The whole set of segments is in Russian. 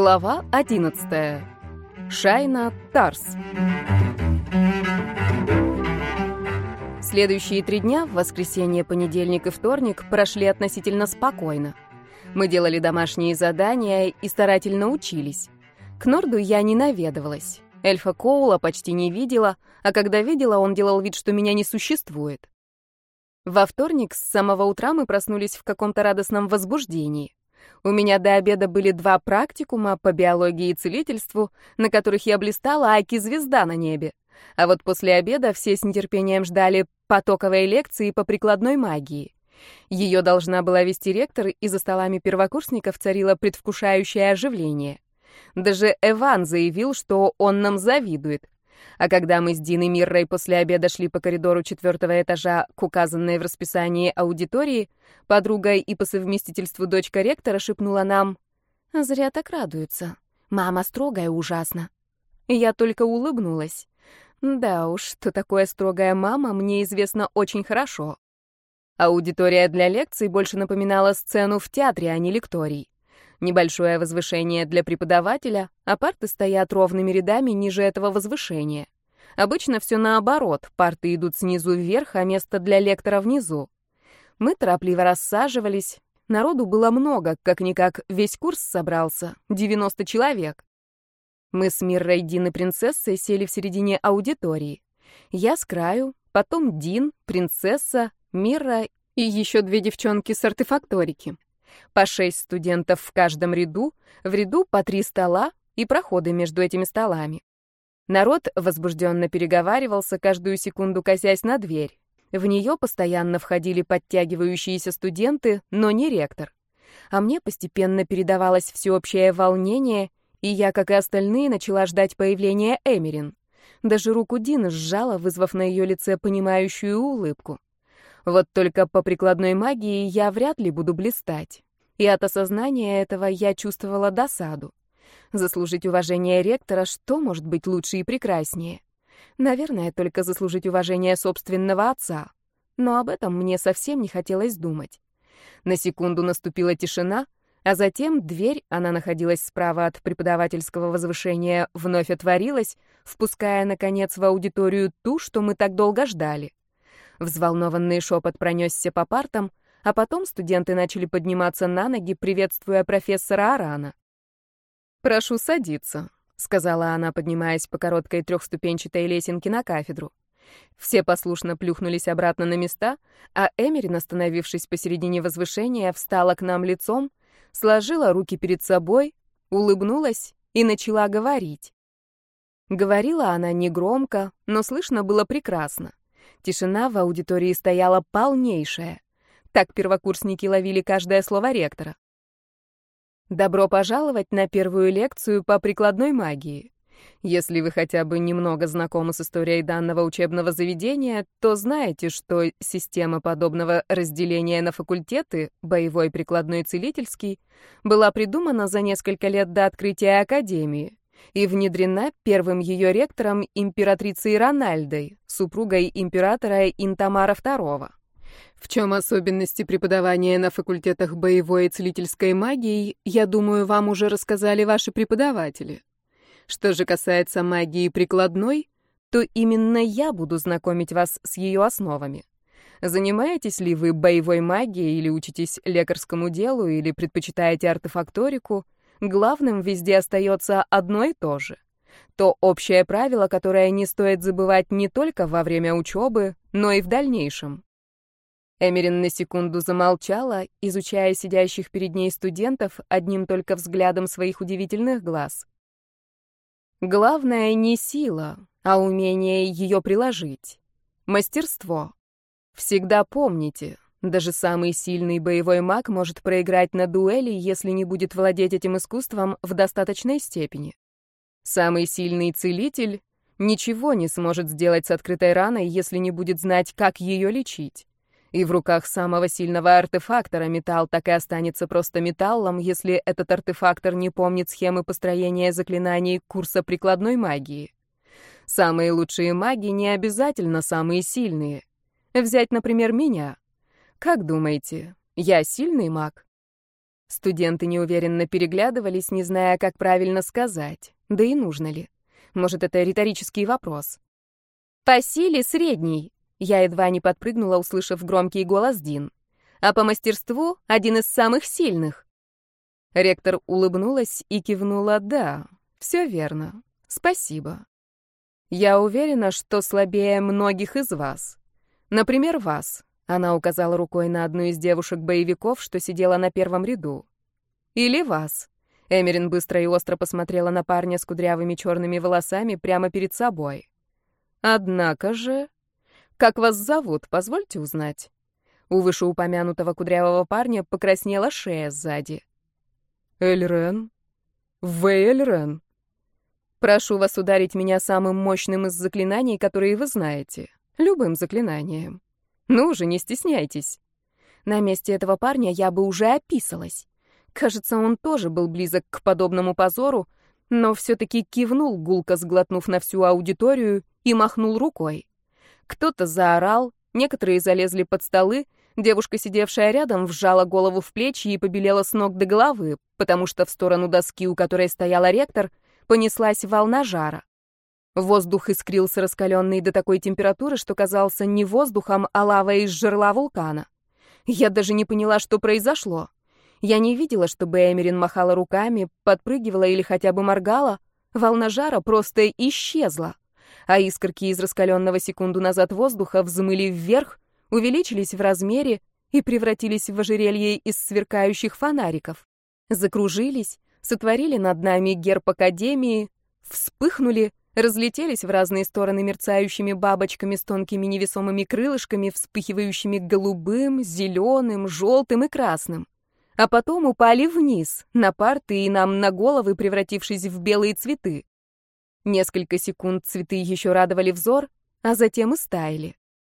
Глава 11. Шайна Тарс. Следующие 3 дня, воскресенье, понедельник и вторник, прошли относительно спокойно. Мы делали домашние задания и старательно учились. К Норду я не наведывалась. Эльфа Коула почти не видела, а когда видела, он делал вид, что меня не существует. Во вторник с самого утра мы проснулись в каком-то радостном возбуждении. У меня до обеда были 2 практикума по биологии и целительству, на которых я блистала, аки-звезда на небе. А вот после обеда все с нетерпением ждали потоковой лекции по прикладной магии. Ее должна была вести ректор, и за столами первокурсников царило предвкушающее оживление. Даже Эван заявил, что он нам завидует. А когда мы с Диной Миррой после обеда шли по коридору 4-го этажа к указанной в расписании аудитории, подруга и по совместительству дочка ректора шепнула нам: «Зря так радуются. Мама строгая ужасно». И я только улыбнулась. Да уж, что такое строгая мама, мне известно очень хорошо. Аудитория для лекций больше напоминала сцену в театре, а не лекторий. Небольшое возвышение для преподавателя, а парты стоят ровными рядами ниже этого возвышения. Обычно все наоборот, парты идут снизу вверх, а место для лектора внизу. Мы торопливо рассаживались. Народу было много, как-никак весь курс собрался, 90 человек. Мы с Миррой, Дин и принцессой сели в середине аудитории. Я с краю, потом Дин, принцесса, Мирра и еще 2 девчонки с артефакторики. По 6 студентов в каждом ряду, в ряду по 3 стола и проходы между этими столами. Народ возбужденно переговаривался, каждую секунду косясь на дверь. В нее постоянно входили подтягивающиеся студенты, но не ректор. А мне постепенно передавалось всеобщее волнение, и я, как и остальные, начала ждать появления Эмерин. Даже руку Дины сжала, вызвав на ее лице понимающую улыбку. Вот только по прикладной магии я вряд ли буду блистать. И от осознания этого я чувствовала досаду. Заслужить уважение ректора, что может быть лучше и прекраснее? Наверное, только заслужить уважение собственного отца. Но об этом мне совсем не хотелось думать. На секунду наступила тишина, а затем дверь, она находилась справа от преподавательского возвышения, вновь отворилась, впуская, наконец, в аудиторию ту, что мы так долго ждали. Взволнованный шепот пронесся по партам, а потом студенты начали подниматься на ноги, приветствуя профессора Арана. «Прошу садиться», — сказала она, поднимаясь по короткой 3-ступенчатой лесенке на кафедру. Все послушно плюхнулись обратно на места, а Эмерин, остановившись посередине возвышения, встала к нам лицом, сложила руки перед собой, улыбнулась и начала говорить. Говорила она негромко, но слышно было прекрасно. Тишина в аудитории стояла полнейшая. Так первокурсники ловили каждое слово ректора. Добро пожаловать на первую лекцию по прикладной магии. Если вы хотя бы немного знакомы с историей данного учебного заведения, то знаете, что система подобного разделения на факультеты, боевой, прикладной, целительский, была придумана за несколько лет до открытия Академии и внедрена первым ее ректором императрицей Рональдой, супругой императора Интамара II. В чем особенности преподавания на факультетах боевой и целительской магии, я думаю, вам уже рассказали ваши преподаватели. Что же касается магии прикладной, то именно я буду знакомить вас с ее основами. Занимаетесь ли вы боевой магией или учитесь лекарскому делу, или предпочитаете артефакторику, главным везде остается одно и то же. То общее правило, которое не стоит забывать не только во время учебы, но и в дальнейшем. Эмерин на секунду замолчала, изучая сидящих перед ней студентов одним только взглядом своих удивительных глаз. Главное не сила, а умение ее приложить. Мастерство. Всегда помните, даже самый сильный боевой маг может проиграть на дуэли, если не будет владеть этим искусством в достаточной степени. Самый сильный целитель ничего не сможет сделать с открытой раной, если не будет знать, как ее лечить. И в руках самого сильного артефактора металл так и останется просто металлом, если этот артефактор не помнит схемы построения заклинаний курса прикладной магии. Самые лучшие маги не обязательно самые сильные. Взять, например, меня. Как думаете, я сильный маг? Студенты неуверенно переглядывались, не зная, как правильно сказать. Да и нужно ли? Может, это риторический вопрос. «По силе средний», — я едва не подпрыгнула, услышав громкий голос Дин. «А по мастерству один из самых сильных». Ректор улыбнулась и кивнула: «Да, все верно. Спасибо. Я уверена, что слабее многих из вас. Например, вас». Она указала рукой на одну из девушек-боевиков, что сидела на первом ряду. «Или вас». Эмерин быстро и остро посмотрела на парня с кудрявыми черными волосами прямо перед собой. «Однако же... Как вас зовут, позвольте узнать?» У вышеупомянутого кудрявого парня покраснела шея сзади. «Эльрен? Эльрен. Прошу вас ударить меня самым мощным из заклинаний, которые вы знаете. Любым заклинанием. Ну же, не стесняйтесь». На месте этого парня я бы уже описалась. Кажется, он тоже был близок к подобному позору, но все-таки кивнул, гулко сглотнув на всю аудиторию, и махнул рукой. Кто-то заорал, некоторые залезли под столы, девушка, сидевшая рядом, вжала голову в плечи и побелела с ног до головы, потому что в сторону доски, у которой стояла ректор, понеслась волна жара. Воздух искрился раскаленный до такой температуры, что казался не воздухом, а лавой из жерла вулкана. Я даже не поняла, что произошло. Я не видела, чтобы Эмерин махала руками, подпрыгивала или хотя бы моргала. Волна жара просто исчезла, а искорки из раскаленного секунду назад воздуха взмыли вверх, увеличились в размере и превратились в ожерелье из сверкающих фонариков. Закружились, сотворили над нами герб Академии, вспыхнули, разлетелись в разные стороны мерцающими бабочками с тонкими невесомыми крылышками, вспыхивающими голубым, зеленым, желтым и красным. А потом упали вниз, на парты и нам на головы, превратившись в белые цветы. Несколько секунд цветы еще радовали взор, а затем и стаяли.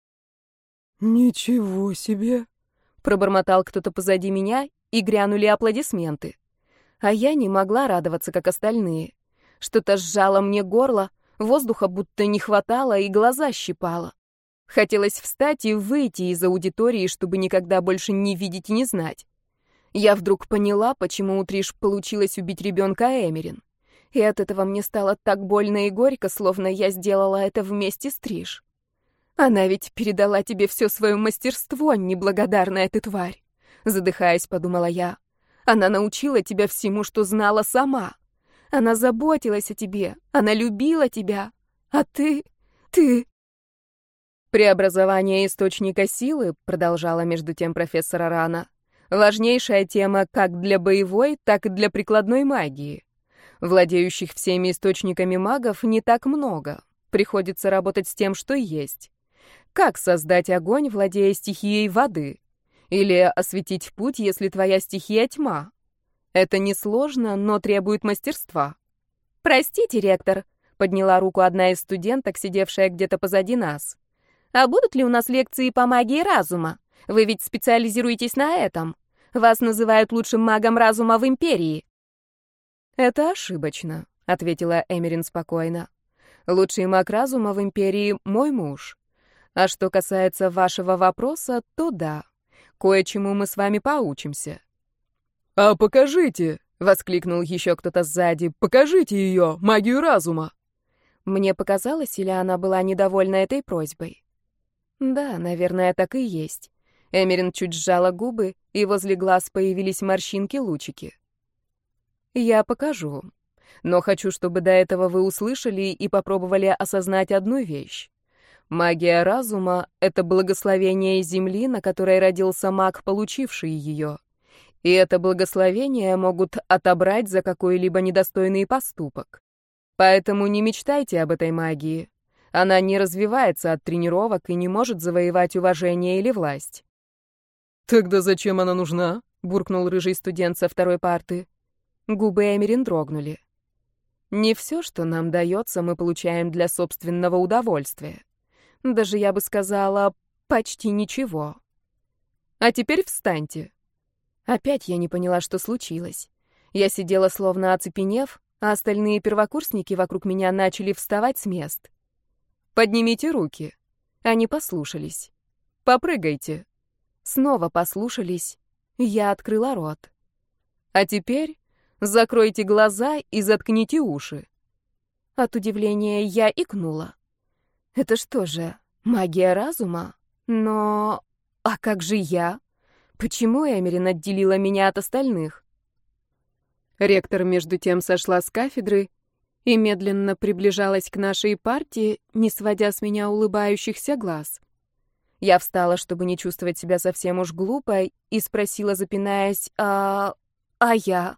«Ничего себе!» — пробормотал кто-то позади меня, и грянули аплодисменты. А я не могла радоваться, как остальные. Что-то сжало мне горло, воздуха будто не хватало и глаза щипало. Хотелось встать и выйти из аудитории, чтобы никогда больше не видеть и не знать. Я вдруг поняла, почему у Триш получилось убить ребенка Эмерин. И от этого мне стало так больно и горько, словно я сделала это вместе с Триш. Она ведь передала тебе все свое мастерство, неблагодарная ты тварь. Задыхаясь, подумала я. Она научила тебя всему, что знала сама. Она заботилась о тебе, она любила тебя. А ты... Преобразование источника силы, продолжала между тем профессор Арана, важнейшая тема как для боевой, так и для прикладной магии. Владеющих всеми источниками магов не так много. Приходится работать с тем, что есть. Как создать огонь, владея стихией воды? Или осветить путь, если твоя стихия тьма? Это несложно, но требует мастерства. «Простите, ректор», — подняла руку одна из студенток, сидевшая где-то позади нас. «А будут ли у нас лекции по магии разума? Вы ведь специализируетесь на этом. Вас называют лучшим магом разума в Империи». «Это ошибочно», — ответила Эмерин спокойно. «Лучший маг разума в Империи — мой муж. А что касается вашего вопроса, то да, кое-чему мы с вами поучимся». «А покажите!» — воскликнул еще кто-то сзади. «Покажите ее, магию разума!» Мне показалось, или она была недовольна этой просьбой? Да, наверное, так и есть. Эмерин чуть сжала губы, и возле глаз появились морщинки-лучики. «Я покажу. Но хочу, чтобы до этого вы услышали и попробовали осознать одну вещь. Магия разума — это благословение Земли, на которой родился маг, получивший ее. И это благословение могут отобрать за какой-либо недостойный поступок. Поэтому не мечтайте об этой магии. Она не развивается от тренировок и не может завоевать уважение или власть». «Тогда зачем она нужна?» — буркнул рыжий студент со второй парты. Губы Эмерин дрогнули. «Не все, что нам дается, мы получаем для собственного удовольствия. Даже, я бы сказала, почти ничего. А теперь встаньте». Опять я не поняла, что случилось. Я сидела словно оцепенев, а остальные первокурсники вокруг меня начали вставать с мест. «Поднимите руки». Они послушались. «Попрыгайте». Снова послушались. Я открыла рот. А теперь закройте глаза и заткните уши». От удивления я икнула. Это что же, магия разума? Но... А как же я? Почему Эмерин отделила меня от остальных? Ректор, между тем, сошла с кафедры и медленно приближалась к нашей партии, не сводя с меня улыбающихся глаз. Я встала, чтобы не чувствовать себя совсем уж глупой, и спросила, запинаясь, А я?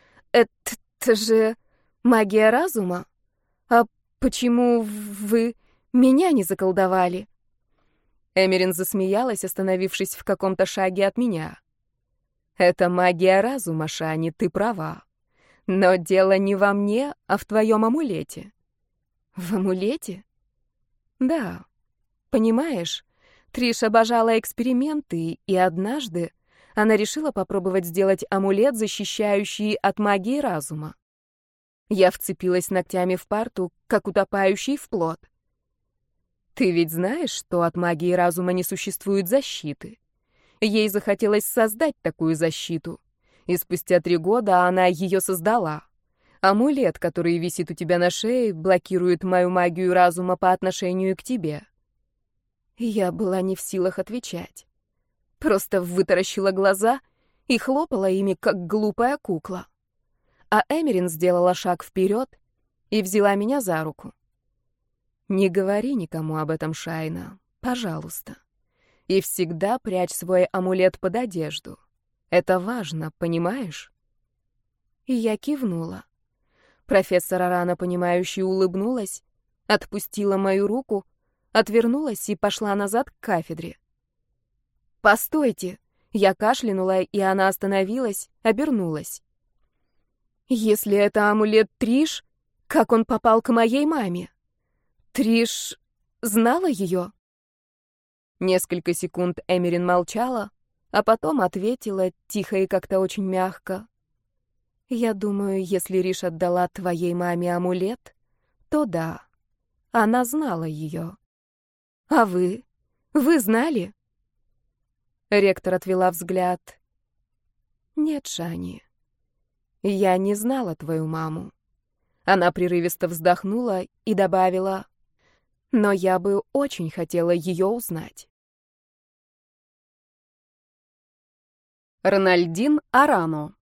Это же магия разума? А почему вы меня не заколдовали?» Эмерин засмеялась, остановившись в каком-то шаге от меня. «Это магия разума, Шани, ты права. Но дело не во мне, а в твоем амулете». «В амулете?» «Да. Понимаешь, Триш обожала эксперименты, и однажды она решила попробовать сделать амулет, защищающий от магии разума. Я вцепилась ногтями в парту, как утопающий в плот. Ты ведь знаешь, что от магии разума не существует защиты? Ей захотелось создать такую защиту, и спустя 3 года она ее создала. Амулет, который висит у тебя на шее, блокирует мою магию разума по отношению к тебе». Я была не в силах отвечать. Просто вытаращила глаза и хлопала ими, как глупая кукла. А Эмерин сделала шаг вперед и взяла меня за руку. «Не говори никому об этом, Шайна, пожалуйста. И всегда прячь свой амулет под одежду. Это важно, понимаешь?» И я кивнула. Профессор Арана, понимающе улыбнулась, отпустила мою руку, отвернулась и пошла назад к кафедре. «Постойте!» Я кашлянула, и она остановилась, обернулась. «Если это амулет Триш, как он попал к моей маме? Триш знала ее?» Несколько секунд Эмерин молчала, а потом ответила, тихо и как-то очень мягко. «Я думаю, если Риш отдала твоей маме амулет, то да, она знала ее. А вы? Вы знали?» Ректор отвела взгляд. «Нет, Шани, я не знала твою маму». Она прерывисто вздохнула и добавила: «Но я бы очень хотела ее узнать». Рональдин Арано.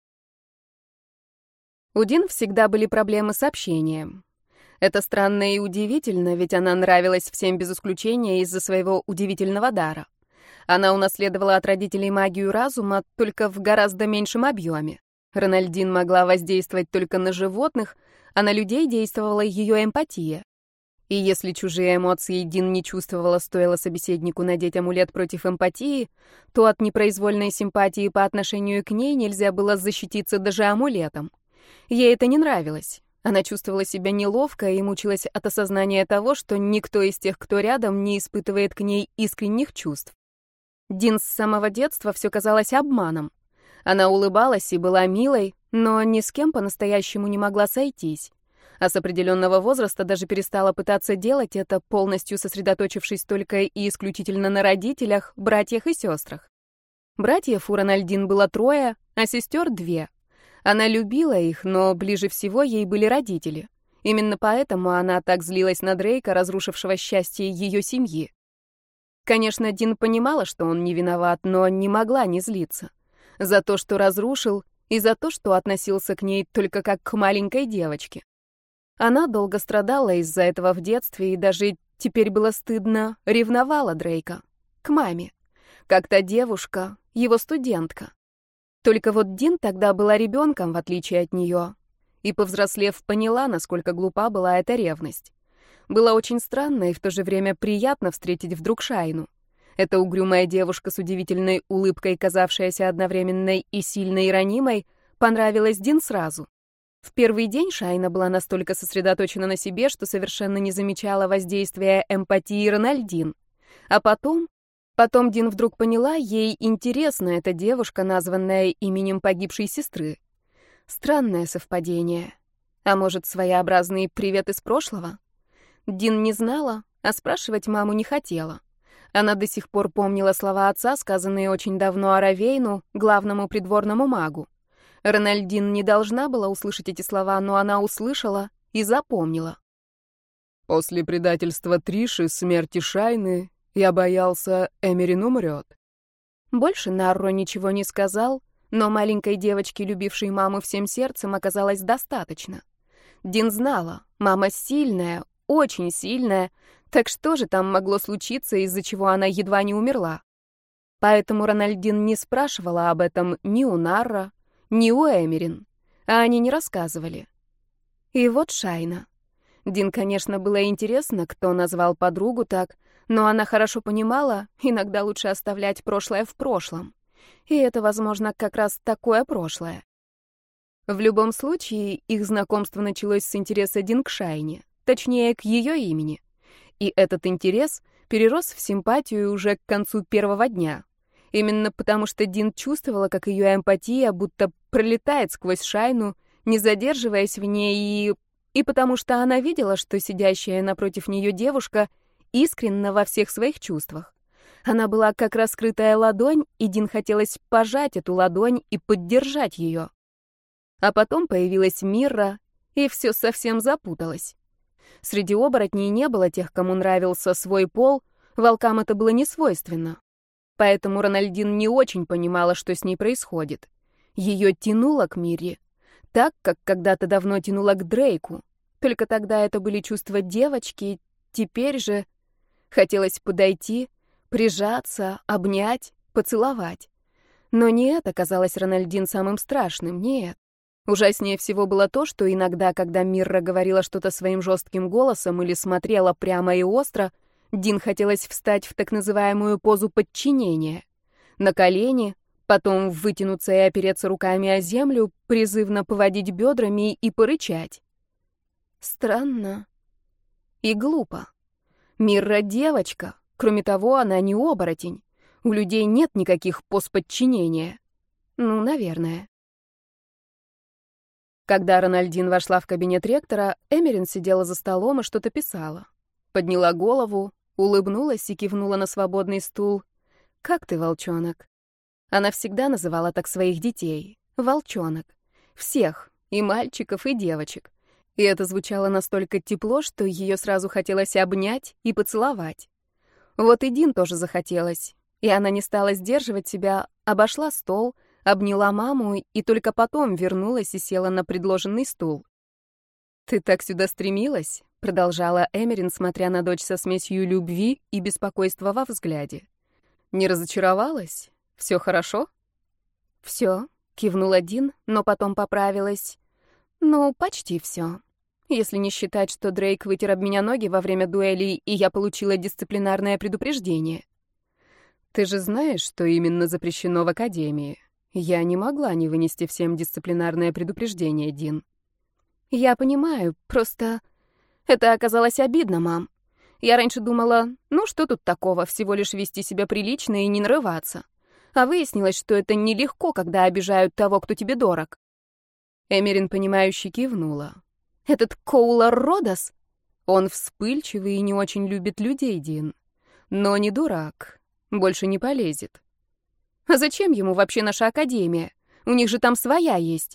У Дин всегда были проблемы с общением. Это странно и удивительно, ведь она нравилась всем без исключения из-за своего удивительного дара. Она унаследовала от родителей магию разума, только в гораздо меньшем объеме. Рональдин могла воздействовать только на животных, а на людей действовала ее эмпатия. И если чужие эмоции Дин не чувствовала, стоило собеседнику надеть амулет против эмпатии, то от непроизвольной симпатии по отношению к ней нельзя было защититься даже амулетом. Ей это не нравилось. Она чувствовала себя неловко и мучилась от осознания того, что никто из тех, кто рядом, не испытывает к ней искренних чувств. Дин с самого детства все казалось обманом. Она улыбалась и была милой, но ни с кем по-настоящему не могла сойтись. А с определенного возраста даже перестала пытаться делать это, полностью сосредоточившись только и исключительно на родителях, братьях и сестрах. Братьев у Рональдин было 3, а сестер 2. Она любила их, но ближе всего ей были родители. Именно поэтому она так злилась на Дрейка, разрушившего счастье ее семьи. Конечно, Дин понимала, что он не виноват, но не могла не злиться. За то, что разрушил, и за то, что относился к ней только как к маленькой девочке. Она долго страдала из-за этого в детстве, и даже теперь было стыдно, ревновала Дрейка. К маме. Как та девушка, его студентка. Только вот Дин тогда была ребенком, в отличие от нее. И, повзрослев, поняла, насколько глупа была эта ревность. Было очень странно и в то же время приятно встретить вдруг Шайну. Эта угрюмая девушка с удивительной улыбкой, казавшаяся одновременной и сильной и ранимой, понравилась Дин сразу. В первый день Шайна была настолько сосредоточена на себе, что совершенно не замечала воздействия эмпатии Рональдин. А потом Дин вдруг поняла, ей интересна эта девушка, названная именем погибшей сестры. Странное совпадение. А может, своеобразный привет из прошлого? Дин не знала, а спрашивать маму не хотела. Она до сих пор помнила слова отца, сказанные очень давно Аравейну, главному придворному магу. Рональдин не должна была услышать эти слова, но она услышала и запомнила. После предательства Триши, смерти Шайны, я боялся, Эмерин умрет. Больше Нарро ничего не сказал, но маленькой девочке, любившей маму всем сердцем, оказалось достаточно. Дин знала, мама сильная, очень сильная, так что же там могло случиться, из-за чего она едва не умерла? Поэтому Рональдин не спрашивала об этом ни у Нарро, ни у Эмерин, а они не рассказывали. И вот Шайна. Дин, конечно, было интересно, кто назвал подругу так, но она хорошо понимала, иногда лучше оставлять прошлое в прошлом. И это, возможно, как раз такое прошлое. В любом случае, их знакомство началось с интереса Дин к Шайне, точнее, к ее имени. И этот интерес перерос в симпатию уже к концу первого дня. Именно потому, что Дин чувствовала, как ее эмпатия будто пролетает сквозь Шайну, не задерживаясь в ней, и потому что она видела, что сидящая напротив нее девушка искренна во всех своих чувствах. Она была как раскрытая ладонь, и Дин хотелось пожать эту ладонь и поддержать ее. А потом появилась Мирра, и все совсем запуталось. Среди оборотней не было тех, кому нравился свой пол, волкам это было не свойственно. Поэтому Рональдин не очень понимала, что с ней происходит. Ее тянуло к Мирре, так, как когда-то давно тянуло к Дрейку. Только тогда это были чувства девочки, теперь же хотелось подойти, прижаться, обнять, поцеловать. Но не это казалось Рональдин самым страшным, нет. Ужаснее всего было то, что иногда, когда Мирра говорила что-то своим жестким голосом или смотрела прямо и остро, Дин хотелось встать в так называемую позу подчинения. На колени, потом вытянуться и опереться руками о землю, призывно поводить бедрами и порычать. Странно и глупо. Мирра девочка. Кроме того, она не оборотень. У людей нет никаких поз подчинения. Ну, наверное. Когда Рональдин вошла в кабинет ректора, Эмерин сидела за столом и что-то писала. Подняла голову, улыбнулась и кивнула на свободный стул. «Как ты, волчонок?» Она всегда называла так своих детей. Волчонок. Всех. И мальчиков, и девочек. И это звучало настолько тепло, что ее сразу хотелось обнять и поцеловать. Вот и Дин тоже захотелось. И она не стала сдерживать себя, обошла стол, обняла маму и только потом вернулась и села на предложенный стул. «Ты так сюда стремилась?» — продолжала Эмерин, смотря на дочь со смесью любви и беспокойства во взгляде. «Не разочаровалась? Все хорошо?» «Все», — кивнула Дин, но потом поправилась. «Ну, почти все. Если не считать, что Дрейк вытер об меня ноги во время дуэли, и я получила дисциплинарное предупреждение. Ты же знаешь, что именно запрещено в Академии. Я не могла не вынести всем дисциплинарное предупреждение, Дин». «Я понимаю, просто это оказалось обидно, мам. Я раньше думала, ну что тут такого, всего лишь вести себя прилично и не нарываться. А выяснилось, что это нелегко, когда обижают того, кто тебе дорог». Эмерин, понимающе кивнула. «Этот Коулар Родос? Он вспыльчивый и не очень любит людей, Дин. Но не дурак. Больше не полезет». «А зачем ему вообще наша академия? У них же там своя есть».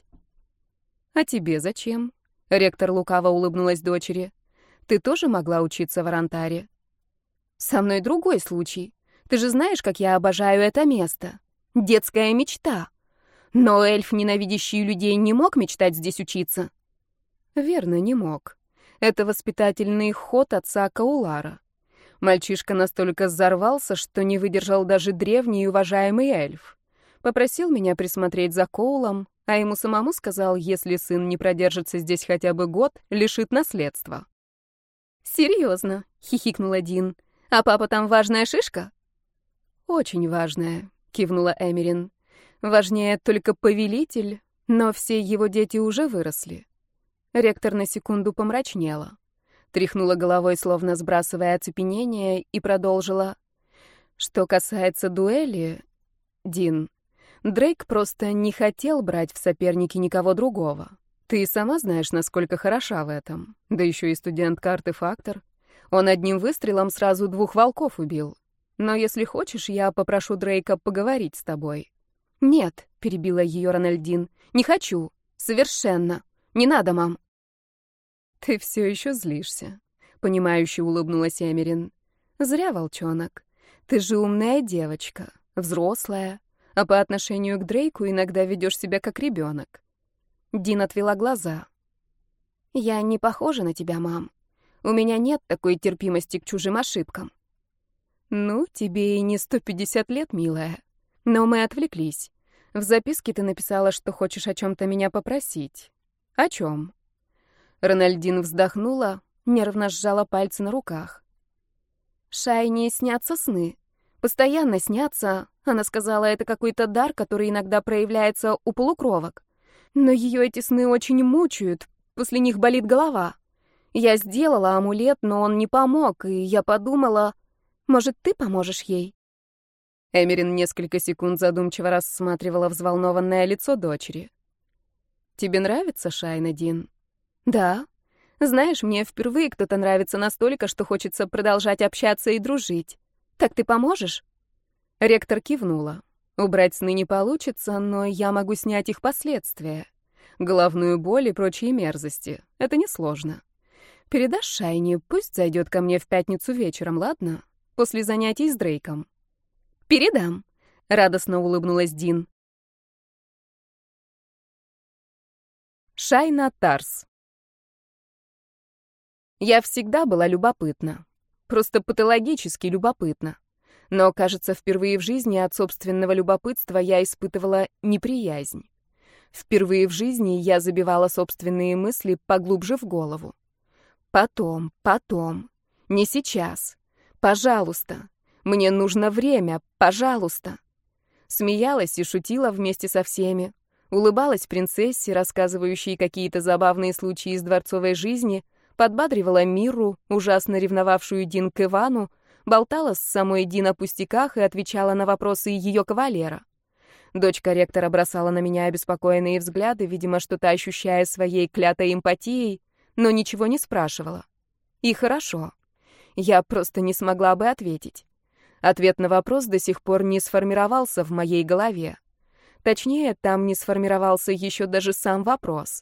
«А тебе зачем?» Ректор лукаво улыбнулась дочери. «Ты тоже могла учиться в Арантаре?» «Со мной другой случай. Ты же знаешь, как я обожаю это место. Детская мечта. Но эльф, ненавидящий людей, не мог мечтать здесь учиться». «Верно, не мог. Это воспитательный ход отца Каулара. Мальчишка настолько взорвался, что не выдержал даже древний и уважаемый эльф. Попросил меня присмотреть за Коулом, а ему самому сказал, если сын не продержится здесь хотя бы год, лишит наследства». «Серьезно?» — хихикнула Дин. «А папа там важная шишка?» «Очень важная», — кивнула Эмерин. «Важнее только повелитель, но все его дети уже выросли». Ректор на секунду помрачнела. Тряхнула головой, словно сбрасывая оцепенение, и продолжила. «Что касается дуэли, Дин, Дрейк просто не хотел брать в соперники никого другого. Ты и сама знаешь, насколько хороша в этом. Да еще и студентка-артефактор. Он одним выстрелом сразу 2 волков убил. Но если хочешь, я попрошу Дрейка поговорить с тобой». «Нет», — перебила ее Рональдин. «Не хочу. Совершенно. Не надо, мам». «Ты все еще злишься», — понимающе улыбнулась Эмерин. «Зря, волчонок. Ты же умная девочка, взрослая, а по отношению к Дрейку иногда ведешь себя как ребенок». Дин отвела глаза. «Я не похожа на тебя, мам. У меня нет такой терпимости к чужим ошибкам». «Ну, тебе и не 150 лет, милая. Но мы отвлеклись. В записке ты написала, что хочешь о чем-то меня попросить. О чем?» Рональдин вздохнула, нервно сжала пальцы на руках. «Шайне снятся сны. Постоянно снятся. Она сказала, это какой-то дар, который иногда проявляется у полукровок. Но ее эти сны очень мучают, после них болит голова. Я сделала амулет, но он не помог, и я подумала, может, ты поможешь ей?» Эмерин несколько секунд задумчиво рассматривала взволнованное лицо дочери. «Тебе нравится Шайна, Дин?» «Да. Знаешь, мне впервые кто-то нравится настолько, что хочется продолжать общаться и дружить. Так ты поможешь?» Ректор кивнула. «Убрать сны не получится, но я могу снять их последствия. Головную боль и прочие мерзости. Это несложно. Передашь Шайне, пусть зайдет ко мне в пятницу вечером, ладно? После занятий с Дрейком». «Передам», — радостно улыбнулась Дин. Шайна Тарс. Я всегда была любопытна. Просто патологически любопытна. Но, кажется, впервые в жизни от собственного любопытства я испытывала неприязнь. Впервые в жизни я забивала собственные мысли поглубже в голову. Потом. Не сейчас. Пожалуйста. Мне нужно время. Пожалуйста. Смеялась и шутила вместе со всеми. Улыбалась принцессе, рассказывающей какие-то забавные случаи из дворцовой жизни, подбадривала Миру, ужасно ревновавшую Дин к Ивану, болтала с самой Дин о пустяках и отвечала на вопросы ее кавалера. Дочка ректора бросала на меня обеспокоенные взгляды, видимо, что-то ощущая своей клятой эмпатией, но ничего не спрашивала. И хорошо. Я просто не смогла бы ответить. Ответ на вопрос до сих пор не сформировался в моей голове. Точнее, там не сформировался еще даже сам вопрос.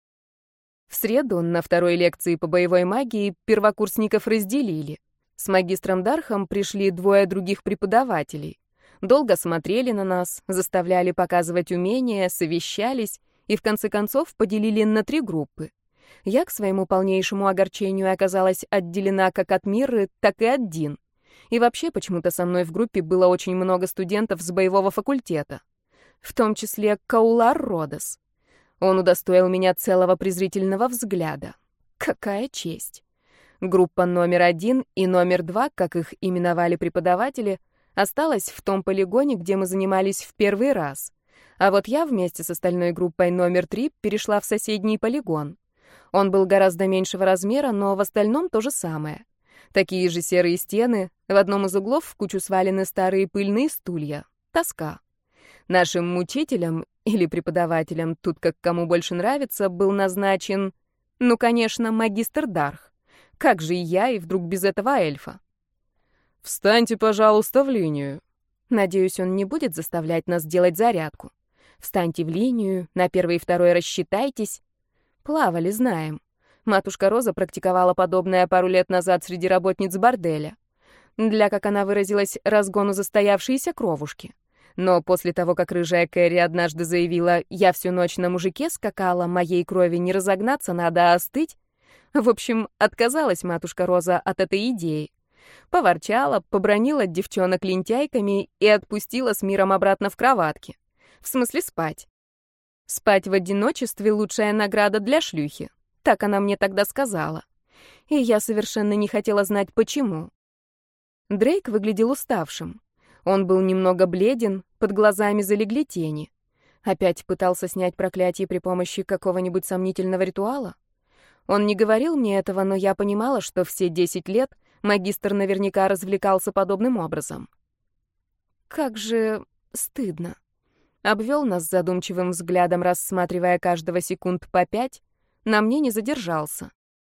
В среду на второй лекции по боевой магии первокурсников разделили. С магистром Дархом пришли двое других преподавателей. Долго смотрели на нас, заставляли показывать умения, совещались и в конце концов поделили на 3 группы. Я к своему полнейшему огорчению оказалась отделена как от Мирры, так и от Дин. И вообще почему-то со мной в группе было очень много студентов с боевого факультета. В том числе Каулар Родос. Он удостоил меня целого презрительного взгляда. Какая честь! Группа номер 1 и номер 2, как их именовали преподаватели, осталась в том полигоне, где мы занимались в первый раз. А вот я вместе с остальной группой номер 3 перешла в соседний полигон. Он был гораздо меньшего размера, но в остальном то же самое. Такие же серые стены, в одном из углов в кучу свалены старые пыльные стулья. Тоска. Нашим мучителем или преподавателем, тут как кому больше нравится, был назначен, ну, конечно, магистр Дарх. Как же и я, и вдруг без этого эльфа? «Встаньте, пожалуйста, в линию». Надеюсь, он не будет заставлять нас делать зарядку. «Встаньте в линию, на первый и второй рассчитайтесь». Плавали, знаем. Матушка Роза практиковала подобное пару лет назад среди работниц борделя. Для, как она выразилась, разгону застоявшейся кровушки. Но после того, как рыжая Кэрри однажды заявила «я всю ночь на мужике скакала, моей крови не разогнаться, надо остыть», в общем, отказалась матушка Роза от этой идеи. Поворчала, побранила девчонок лентяйками и отпустила с миром обратно в кроватки. В смысле спать. Спать в одиночестве — лучшая награда для шлюхи. Так она мне тогда сказала. И я совершенно не хотела знать, почему. Дрейк выглядел уставшим. Он был немного бледен, под глазами залегли тени. Опять пытался снять проклятие при помощи какого-нибудь сомнительного ритуала? Он не говорил мне этого, но я понимала, что все 10 лет магистр наверняка развлекался подобным образом. Как же стыдно. Обвел нас задумчивым взглядом, рассматривая каждого секунд по 5, на мне не задержался.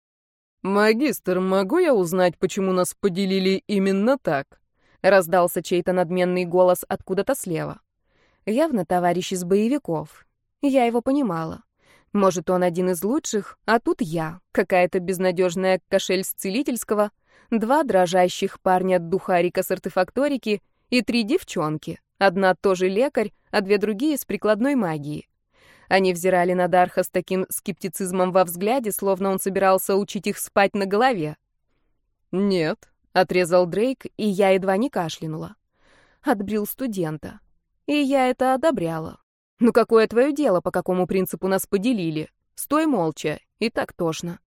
«Магистр, могу я узнать, почему нас поделили именно так?» Раздался чей-то надменный голос откуда-то слева. Явно товарищ из боевиков. Я его понимала. Может, он один из лучших, а тут я, какая-то безнадежная кошель с целительского, 2 дрожащих парня-духарика с артефакторики и 3 девчонки. Одна тоже лекарь, а 2 другие с прикладной магией. Они взирали на Дарха с таким скептицизмом во взгляде, словно он собирался учить их спать на голове. «Нет», — отрезал Дрейк, и я едва не кашлянула. Отбрил студента. И я это одобряла. Ну какое твое дело, по какому принципу нас поделили? Стой молча, и так тошно.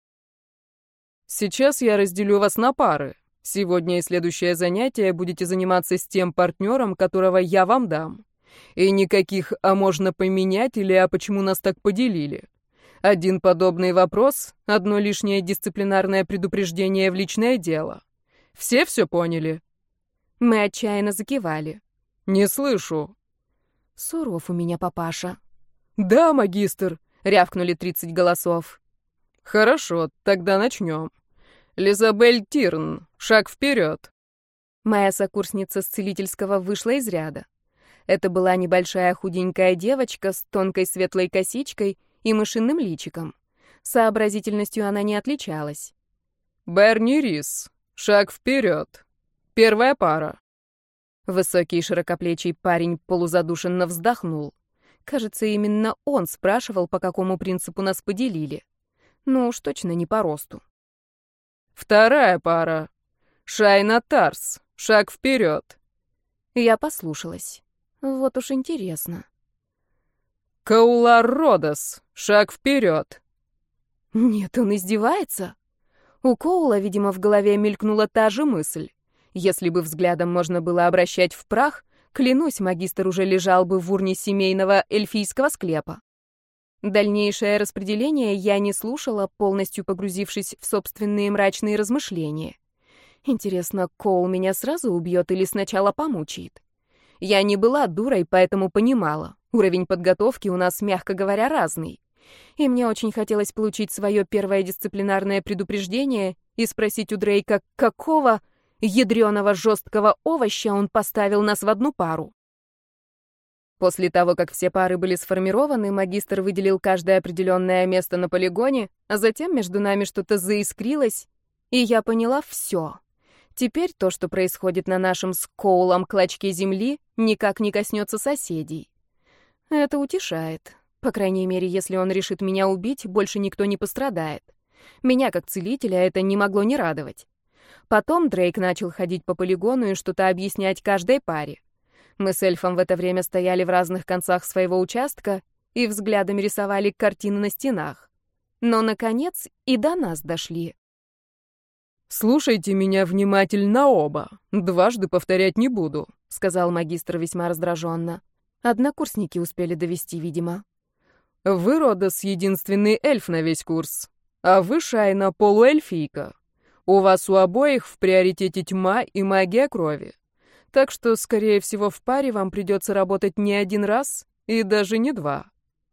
Сейчас я разделю вас на пары. Сегодня и следующее занятие будете заниматься с тем партнером, которого я вам дам. И никаких «а можно поменять» или «а почему нас так поделили». Один подобный вопрос, одно лишнее дисциплинарное предупреждение в личное дело. Все поняли? Мы отчаянно закивали. Не слышу. Суров у меня папаша. Да, магистр, рявкнули 30 голосов. Хорошо, тогда начнем. Лизабель Тирн, шаг вперед. Моя сокурсница с целительского вышла из ряда. Это была небольшая худенькая девочка с тонкой светлой косичкой и мышиным личиком. Сообразительностью она не отличалась. Берни Рис, шаг вперед. Первая пара. Высокий широкоплечий парень полузадушенно вздохнул. Кажется, именно он спрашивал, по какому принципу нас поделили. Ну уж точно не по росту. Вторая пара. Шайна Тарс, шаг вперед. Я послушалась. Вот уж интересно. Каулар Родос, шаг вперед. Нет, он издевается? У Коула, видимо, в голове мелькнула та же мысль. Если бы взглядом можно было обращать в прах, клянусь, магистр уже лежал бы в урне семейного эльфийского склепа. Дальнейшее распределение я не слушала, полностью погрузившись в собственные мрачные размышления. Интересно, Коул меня сразу убьет или сначала помучает? Я не была дурой, поэтому понимала. Уровень подготовки у нас, мягко говоря, разный. И мне очень хотелось получить свое первое дисциплинарное предупреждение и спросить у Дрейка, какого ядреного жесткого овоща он поставил нас в одну пару. После того, как все пары были сформированы, магистр выделил каждое определенное место на полигоне, а затем между нами что-то заискрилось, и я поняла все. Теперь то, что происходит на нашем с Коулом клочке земли, никак не коснется соседей. Это утешает. По крайней мере, если он решит меня убить, больше никто не пострадает. Меня, как целителя, это не могло не радовать. Потом Дрейк начал ходить по полигону и что-то объяснять каждой паре. Мы с эльфом в это время стояли в разных концах своего участка и взглядами рисовали картины на стенах. Но, наконец, и до нас дошли. «Слушайте меня внимательно оба. Дважды повторять не буду», — сказал магистр весьма раздраженно. Однокурсники успели довести, видимо. «Вы, Родос, единственный эльф на весь курс, а вы, Шайна, полуэльфийка. У вас у обоих в приоритете тьма и магия крови. Так что, скорее всего, в паре вам придется работать не один раз и даже не 2.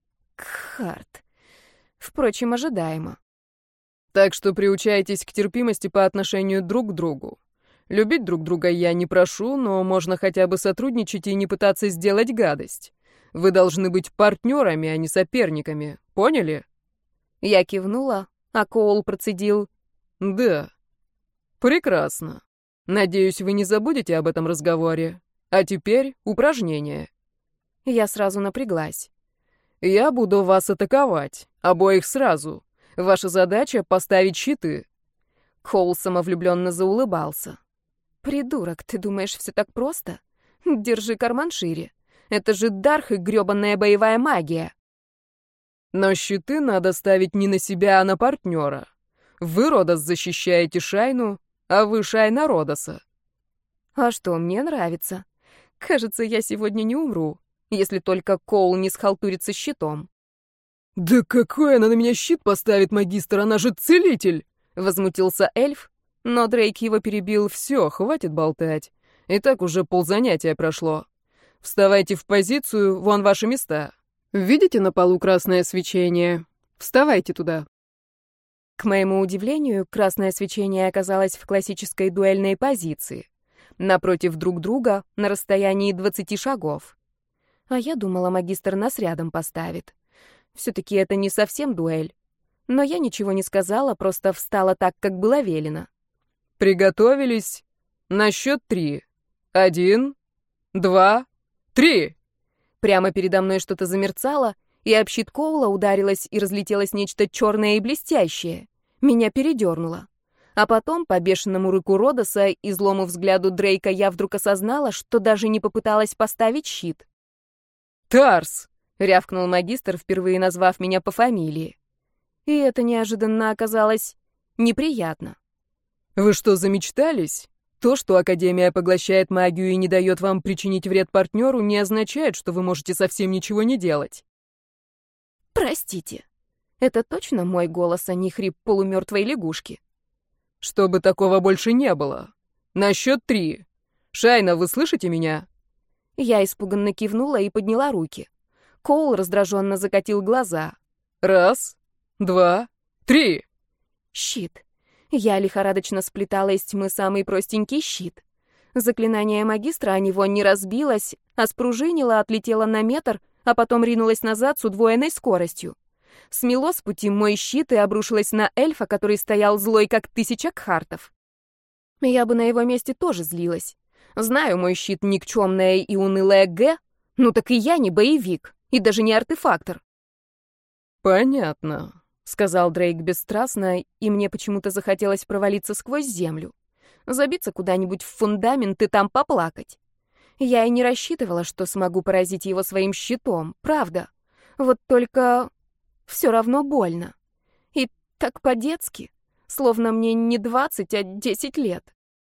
Кхарт. Впрочем, ожидаемо. Так что приучайтесь к терпимости по отношению друг к другу. Любить друг друга я не прошу, но можно хотя бы сотрудничать и не пытаться сделать гадость. Вы должны быть партнерами, а не соперниками. Поняли? Я кивнула, а Коул процедил: «Да. Прекрасно. Надеюсь, вы не забудете об этом разговоре. А теперь упражнение». Я сразу напряглась. «Я буду вас атаковать. Обоих сразу. Ваша задача — поставить щиты». Коул самовлюбленно заулыбался. «Придурок, ты думаешь, все так просто? Держи карман шире. Это же Дарх и грёбаная боевая магия». «Но щиты надо ставить не на себя, а на партнера. Вы, Родос, защищаете Шайну, а вы Шайна Родоса». «А что, мне нравится. Кажется, я сегодня не умру, если только Коул не схалтурится щитом». «Да какой она на меня щит поставит, магистр, она же целитель!» — возмутился эльф, но Дрейк его перебил. «Все, хватит болтать. И так уже ползанятия прошло. Вставайте в позицию, вон ваши места. Видите на полу красное свечение? Вставайте туда». К моему удивлению, красное свечение оказалось в классической дуэльной позиции, напротив друг друга, на расстоянии 20 шагов. А я думала, магистр нас рядом поставит. Все-таки это не совсем дуэль. Но я ничего не сказала, просто встала так, как было велено. Приготовились. На счет 3. 1, 2, 3. Прямо передо мной что-то замерцало, и об щит Коула ударилось и разлетелось нечто черное и блестящее. Меня передернуло. А потом, по бешеному рыку Родоса и злому взгляду Дрейка, я вдруг осознала, что даже не попыталась поставить щит. «Тарс!» — рявкнул магистр, впервые назвав меня по фамилии. И это неожиданно оказалось неприятно. «Вы что, замечтались? То, что Академия поглощает магию и не дает вам причинить вред партнеру, не означает, что вы можете совсем ничего не делать». «Простите, это точно мой голос, а не хрип полумертвой лягушки?» «Чтобы такого больше не было. На счет 3. Шайна, вы слышите меня?» Я испуганно кивнула и подняла руки. Коул раздраженно закатил глаза. 1, 2, 3. Щит. Я лихорадочно сплетала из тьмы самый простенький щит. Заклинание магистра о него не разбилось, а спружинило, отлетело на метр, а потом ринулось назад с удвоенной скоростью. Смело с пути мой щит и обрушилось на эльфа, который стоял злой, как 1000 кхартов. Я бы на его месте тоже злилась. Знаю, мой щит никчемное и унылое Г, ну так и я не боевик, и даже не артефактор. «Понятно», — сказал Дрейк бесстрастно, и мне почему-то захотелось провалиться сквозь землю, забиться куда-нибудь в фундамент и там поплакать. Я и не рассчитывала, что смогу поразить его своим щитом, правда. Вот только все равно больно. И так по-детски, словно мне не 20, а 10 лет.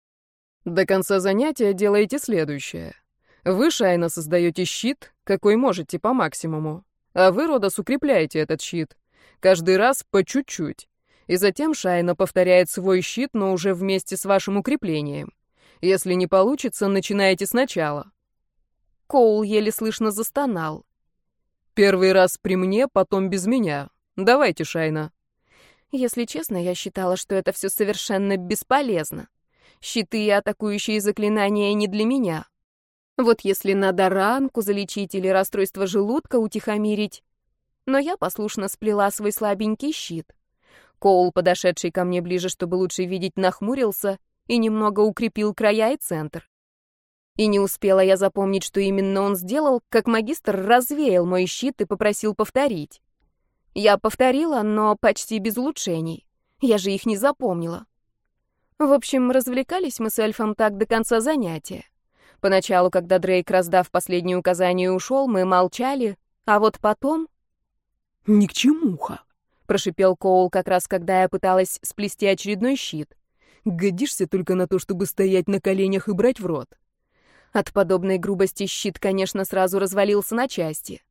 До конца занятия делаете следующее. Вы, Шайна, создаете щит, какой можете по максимуму, а вы, Родос, укрепляете этот щит. Каждый раз по чуть-чуть. И затем Шайна повторяет свой щит, но уже вместе с вашим укреплением. Если не получится, начинаете сначала. Коул еле слышно застонал. Первый раз при мне, потом без меня. Давайте, Шайна. Если честно, я считала, что это все совершенно бесполезно. Щиты и атакующие заклинания не для меня. Вот если надо ранку залечить или расстройство желудка утихомирить. Но я послушно сплела свой слабенький щит. Коул, подошедший ко мне ближе, чтобы лучше видеть, нахмурился и немного укрепил края и центр. И не успела я запомнить, что именно он сделал, как магистр развеял мой щит и попросил повторить. Я повторила, но почти без улучшений. Я же их не запомнила. В общем, развлекались мы с эльфом так до конца занятия. Поначалу, когда Дрейк, раздав последние указания, ушел, мы молчали, а вот потом... «Ни к чемуха», — прошипел Коул, как раз когда я пыталась сплести очередной щит. «Годишься только на то, чтобы стоять на коленях и брать в рот». От подобной грубости щит, конечно, сразу развалился на части.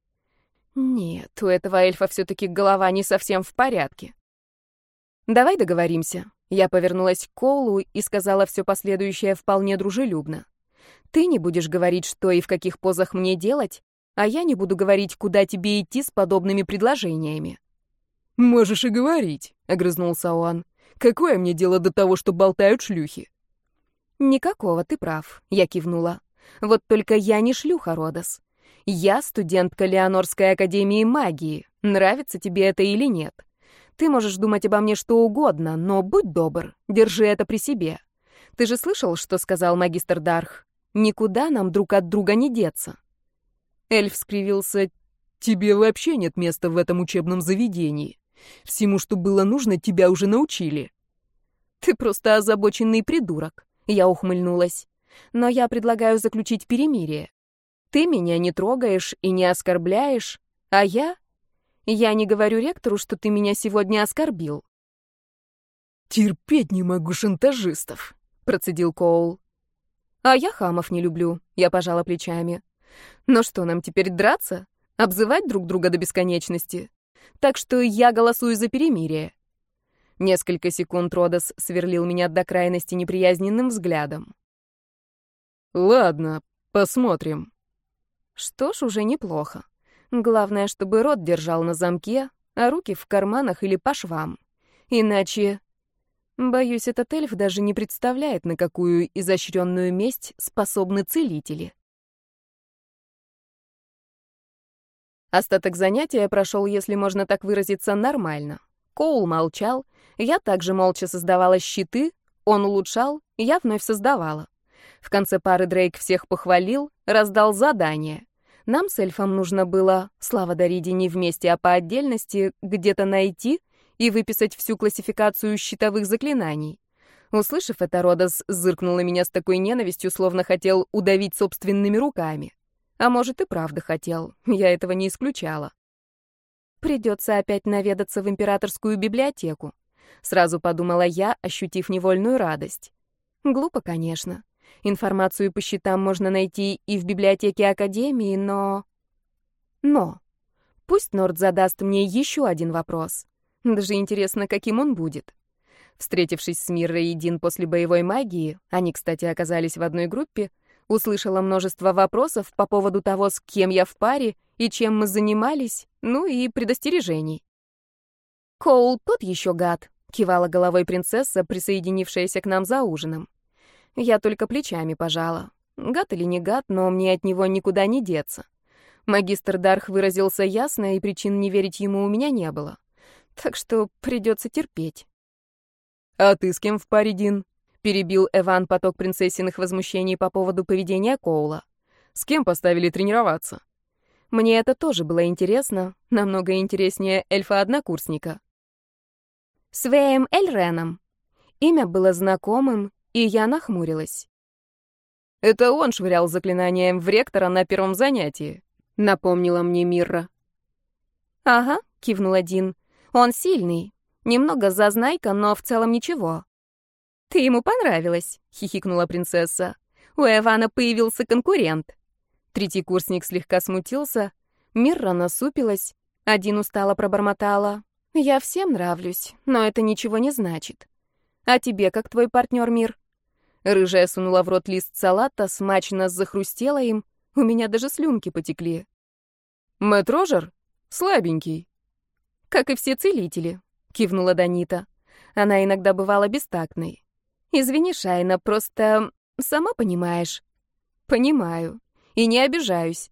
Нет, у этого эльфа все-таки голова не совсем в порядке. «Давай договоримся». Я повернулась к Коулу и сказала все последующее вполне дружелюбно. «Ты не будешь говорить, что и в каких позах мне делать, а я не буду говорить, куда тебе идти с подобными предложениями». «Можешь и говорить», — огрызнулся он. «Какое мне дело до того, что болтают шлюхи?» «Никакого, ты прав», — я кивнула. «Вот только я не шлюха, Родос. Я студентка Леонорской академии магии. Нравится тебе это или нет? Ты можешь думать обо мне что угодно, но будь добр, держи это при себе. Ты же слышал, что сказал магистр Дарх? Никуда нам друг от друга не деться». Эльф скривился. «Тебе вообще нет места в этом учебном заведении. Всему, что было нужно, тебя уже научили». «Ты просто озабоченный придурок», — я ухмыльнулась. «Но я предлагаю заключить перемирие. Ты меня не трогаешь и не оскорбляешь, а я не говорю ректору, что ты меня сегодня оскорбил». «Терпеть не могу шантажистов», — процедил Коул. «А я хамов не люблю», — я пожала плечами. «Но что, нам теперь драться? Обзывать друг друга до бесконечности? Так что я голосую за перемирие». Несколько секунд Родос сверлил меня до крайности неприязненным взглядом. «Ладно, посмотрим». Что ж, уже неплохо. Главное, чтобы рот держал на замке, а руки в карманах или по швам. Иначе... Боюсь, этот эльф даже не представляет, на какую изощренную месть способны целители. Остаток занятия прошел, если можно так выразиться, нормально. Коул молчал, я также молча создавала щиты, он улучшал, я вновь создавала. В конце пары Дрейк всех похвалил, раздал задание. Нам с эльфом нужно было, слава Дариде, не вместе, а по отдельности, где-то найти и выписать всю классификацию щитовых заклинаний. Услышав это, Родос зыркнул на меня с такой ненавистью, словно хотел удавить собственными руками. А может, и правда хотел, я этого не исключала. Придется опять наведаться в императорскую библиотеку. Сразу подумала я, ощутив невольную радость. Глупо, конечно. Информацию по счетам можно найти и в библиотеке Академии, но... Пусть Норд задаст мне еще один вопрос. Даже интересно, каким он будет. Встретившись с Миррой и Дин после боевой магии, они, кстати, оказались в одной группе, услышала множество вопросов по поводу того, с кем я в паре и чем мы занимались, ну и предостережений. «Коул тот еще гад», — кивала головой принцесса, присоединившаяся к нам за ужином. Я только плечами пожала. Гад или не гад, но мне от него никуда не деться. Магистр Дарх выразился ясно, и причин не верить ему у меня не было. Так что придется терпеть. «А ты с кем в паре, Дин?» — перебил Эван поток принцессиных возмущений по поводу поведения Коула. «С кем поставили тренироваться?» Мне это тоже было интересно, намного интереснее эльфа-однокурсника. С Вэем Эльреном. Имя было знакомым, и я нахмурилась. «Это он швырял заклинанием в ректора на первом занятии», — напомнила мне Мирра. «Ага», — кивнула Дин. «Он сильный. Немного зазнайка, но в целом ничего». «Ты ему понравилась», — хихикнула принцесса. «У Эвана появился конкурент». Третий курсник слегка смутился, Мирра насупилась, Дин устало пробормотала. «Я всем нравлюсь, но это ничего не значит. А тебе как твой партнер, Мир?» Рыжая сунула в рот лист салата, смачно захрустела им, у меня даже слюнки потекли. «Мэтт Рожер? Слабенький». «Как и все целители», — кивнула Данита. Она иногда бывала бестактной. «Извини, Шайна, просто... сама понимаешь». «Понимаю. И не обижаюсь».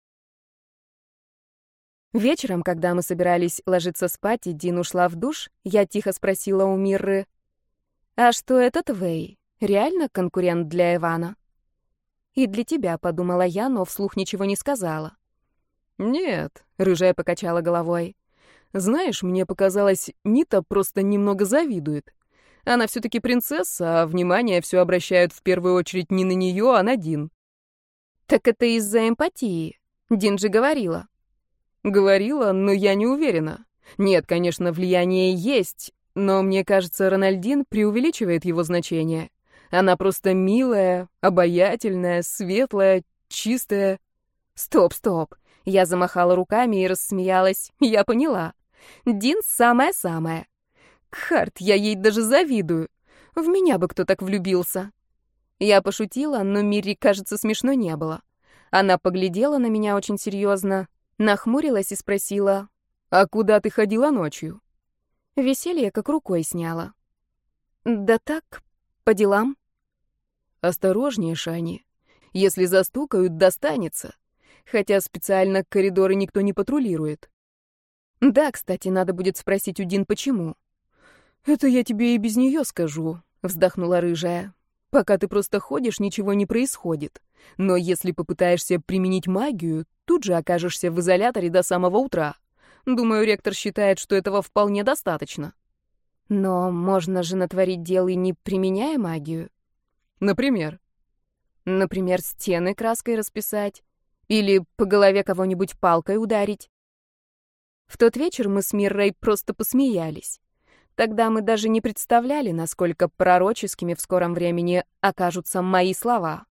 Вечером, когда мы собирались ложиться спать, и Дин ушла в душ, я тихо спросила у Мирры: «А что этот Вэй? Реально конкурент для Эвана?» «И для тебя», — подумала я, но вслух ничего не сказала. «Нет», — рыжая покачала головой. «Знаешь, мне показалось, Нита просто немного завидует. Она все-таки принцесса, а внимание все обращают в первую очередь не на нее, а на Дин». «Так это из-за эмпатии. Дин же говорила». «Говорила, но я не уверена. Нет, конечно, влияние есть, но мне кажется, Рональдин преувеличивает его значение. Она просто милая, обаятельная, светлая, чистая». «Стоп. Я замахала руками и рассмеялась. Я поняла. Дин самая-самая. Кхарт, я ей даже завидую. В меня бы кто так влюбился». Я пошутила, но Мире, кажется, смешно не было. Она поглядела на меня очень серьезно, нахмурилась и спросила: «А куда ты ходила ночью?» Веселье как рукой сняло. «Да так, по делам». «Осторожнее, Шани. Если застукают, достанется. Хотя специально коридоры никто не патрулирует». «Да, кстати, надо будет спросить у Дин, почему». «Это я тебе и без нее скажу», — вздохнула рыжая. «Пока ты просто ходишь, ничего не происходит. Но если попытаешься применить магию, тут же окажешься в изоляторе до самого утра. Думаю, ректор считает, что этого вполне достаточно». «Но можно же натворить дел и не применяя магию». «Например?» «Например, стены краской расписать. Или по голове кого-нибудь палкой ударить». В тот вечер мы с Миррой просто посмеялись. Тогда мы даже не представляли, насколько пророческими в скором времени окажутся мои слова.